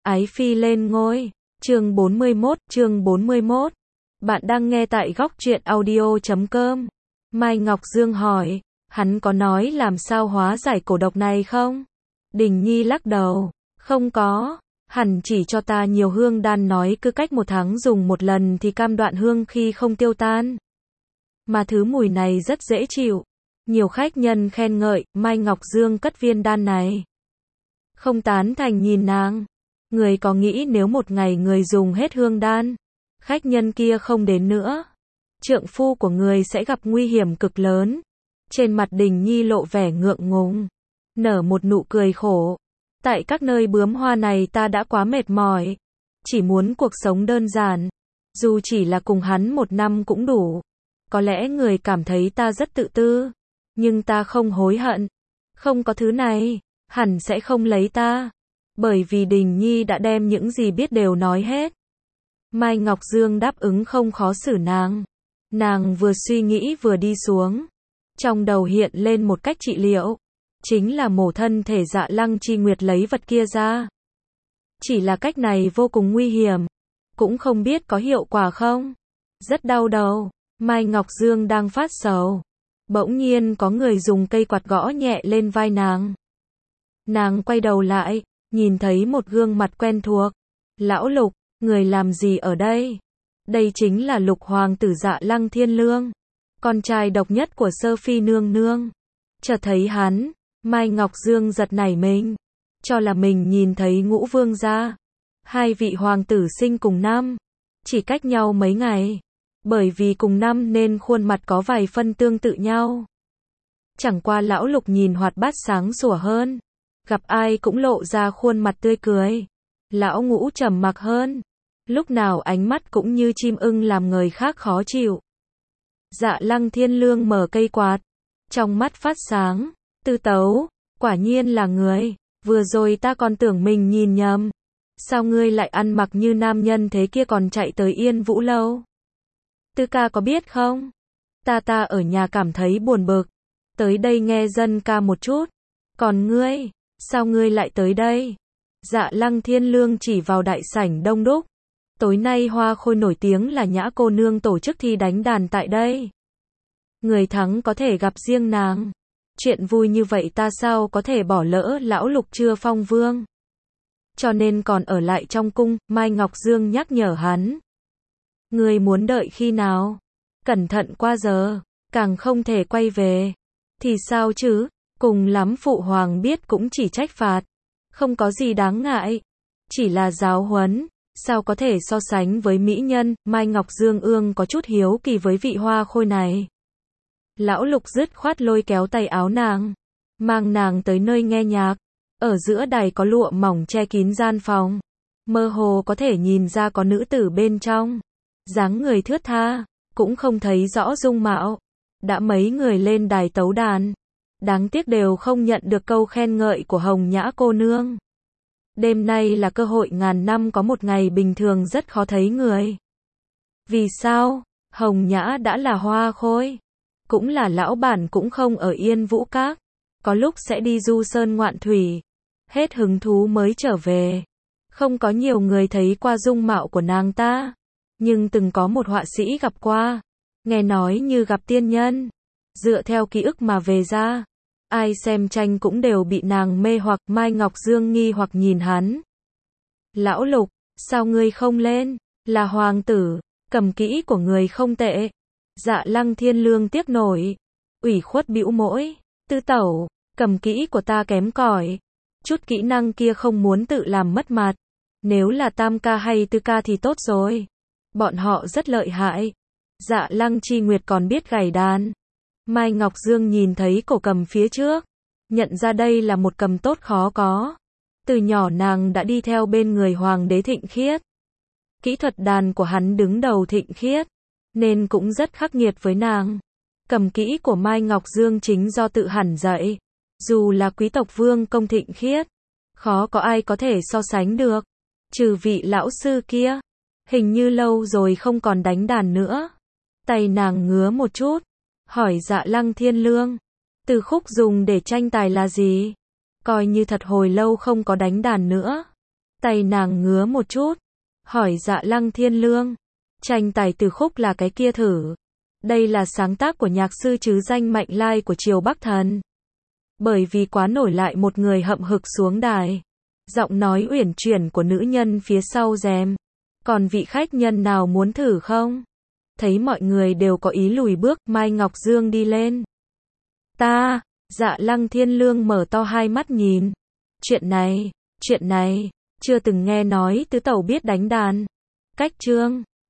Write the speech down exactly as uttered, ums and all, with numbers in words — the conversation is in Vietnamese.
Ái phi lên ngôi. Chương bốn mươi mốt, chương bốn mươi mốt. Bạn đang nghe tại góc truyện audio chấm com. Mai Ngọc Dương hỏi, hắn có nói làm sao hóa giải cổ độc này không? Đình Nhi lắc đầu, không có, hẳn chỉ cho ta nhiều hương đan, nói cứ cách một tháng dùng một lần thì cam đoạn hương khi không tiêu tan. Mà thứ mùi này rất dễ chịu. Nhiều khách nhân khen ngợi, Mai Ngọc Dương cất viên đan này. Không tán thành nhìn nàng. Người có nghĩ nếu một ngày người dùng hết hương đan, khách nhân kia không đến nữa, trượng phu của người sẽ gặp nguy hiểm cực lớn. Trên mặt Đình Nhi lộ vẻ ngượng ngùng, nở một nụ cười khổ. Tại các nơi bướm hoa này ta đã quá mệt mỏi, chỉ muốn cuộc sống đơn giản. Dù chỉ là cùng hắn một năm cũng đủ. Có lẽ người cảm thấy ta rất tự tư, nhưng ta không hối hận. Không có thứ này, hẳn sẽ không lấy ta. Bởi vì Đình Nhi đã đem những gì biết đều nói hết. Mai Ngọc Dương đáp ứng không khó xử nàng. Nàng vừa suy nghĩ vừa đi xuống. Trong đầu hiện lên một cách trị liệu. Chính là mổ thân thể Dạ Lăng Chi Nguyệt lấy vật kia ra. Chỉ là cách này vô cùng nguy hiểm. Cũng không biết có hiệu quả không. Rất đau đầu. Mai Ngọc Dương đang phát sầu. Bỗng nhiên có người dùng cây quạt gõ nhẹ lên vai nàng. Nàng quay đầu lại, nhìn thấy một gương mặt quen thuộc. Lão Lục, người làm gì ở đây? Đây chính là Lục hoàng tử Dạ Lăng Thiên Lương, con trai độc nhất của Sơ Phi nương nương. Chợt thấy hắn, Mai Ngọc Dương giật nảy mình, cho là mình nhìn thấy Ngũ Vương gia. Hai vị hoàng tử sinh cùng năm, chỉ cách nhau mấy ngày. Bởi vì cùng năm nên khuôn mặt có vài phân tương tự nhau. Chẳng qua lão Lục nhìn hoạt bát sáng sủa hơn, gặp ai cũng lộ ra khuôn mặt tươi cười. Lão Ngũ trầm mặc hơn, lúc nào ánh mắt cũng như chim ưng làm người khác khó chịu. Dạ Lăng Thiên Lương mở cây quạt, trong mắt phát sáng. Tư Tấu, quả nhiên là người, vừa rồi ta còn tưởng mình nhìn nhầm. Sao ngươi lại ăn mặc như nam nhân thế kia còn chạy tới Yên Vũ Lâu? Tư ca có biết không? Ta ta ở nhà cảm thấy buồn bực, tới đây nghe dân ca một chút. Còn ngươi, sao ngươi lại tới đây? Dạ Lăng Thiên Lương chỉ vào đại sảnh đông đúc. Tối nay Hoa Khôi nổi tiếng là Nhã cô nương tổ chức thi đánh đàn tại đây. Người thắng có thể gặp riêng nàng. Chuyện vui như vậy ta sao có thể bỏ lỡ? Lão Lục chưa phong vương, cho nên còn ở lại trong cung. Mai Ngọc Dương nhắc nhở hắn. Ngươi muốn đợi khi nào? Cẩn thận qua giờ, càng không thể quay về. Thì sao chứ? Cùng lắm phụ hoàng biết cũng chỉ trách phạt. Không có gì đáng ngại. Chỉ là giáo huấn. Sao có thể so sánh với mỹ nhân? Mai Ngọc Dương ương có chút hiếu kỳ với vị Hoa Khôi này. Lão Lục dứt khoát lôi kéo tay áo nàng, mang nàng tới nơi nghe nhạc. Ở giữa đài có lụa mỏng che kín gian phòng. Mơ hồ có thể nhìn ra có nữ tử bên trong. Dáng người thướt tha, cũng không thấy rõ dung mạo. Đã mấy người lên đài tấu đàn, đáng tiếc đều không nhận được câu khen ngợi của Hồng Nhã cô nương. Đêm nay là cơ hội ngàn năm có một, ngày bình thường rất khó thấy người. Vì sao? Hồng Nhã đã là Hoa Khôi, cũng là lão bản cũng không ở Yên Vũ Các. Có lúc sẽ đi du sơn ngoạn thủy, hết hứng thú mới trở về. Không có nhiều người thấy qua dung mạo của nàng ta. Nhưng từng có một họa sĩ gặp qua, nghe nói như gặp tiên nhân. Dựa theo ký ức mà về ra, ai xem tranh cũng đều bị nàng mê hoặc. Mai Ngọc Dương nghi hoặc nhìn hắn. Lão Lục, sao ngươi không lên? Là hoàng tử, cầm kỹ của người không tệ. Dạ Lăng Thiên Lương tiếc nổi, ủy khuất bĩu môi. Tư tẩu, cầm kỹ của ta kém cỏi, chút kỹ năng kia không muốn tự làm mất mặt. Nếu là tam ca hay tư ca thì tốt rồi. Bọn họ rất lợi hại. Dạ Lăng Chi Nguyệt còn biết gảy đàn. Mai Ngọc Dương nhìn thấy cổ cầm phía trước, nhận ra đây là một cầm tốt khó có. Từ nhỏ nàng đã đi theo bên người Hoàng đế Thịnh Khiết. Kỹ thuật đàn của hắn đứng đầu Thịnh Khiết, nên cũng rất khắc nghiệt với nàng. Cầm kỹ của Mai Ngọc Dương chính do tự hẳn dạy. Dù là quý tộc vương công Thịnh Khiết, khó có ai có thể so sánh được. Trừ vị lão sư kia. Hình như lâu rồi không còn đánh đàn nữa. Tay nàng ngứa một chút, hỏi Dạ Lăng Thiên Lương, từ khúc dùng để tranh tài là gì? Coi như thật hồi lâu không có đánh đàn nữa. Tay nàng ngứa một chút, hỏi Dạ Lăng Thiên Lương, tranh tài từ khúc là cái kia thử. Đây là sáng tác của nhạc sư chứ danh Mạnh Lai của Triều Bắc Thần. Bởi vì quá nổi lại một người hậm hực xuống đài. Giọng nói uyển chuyển của nữ nhân phía sau rèm. Còn vị khách nhân nào muốn thử không? Thấy mọi người đều có ý lùi bước, Mai Ngọc Dương đi lên. Ta, Dạ Lăng Thiên Lương mở to hai mắt nhìn. Chuyện này, chuyện này, chưa từng nghe nói tứ tẩu biết đánh đàn. Cách trương,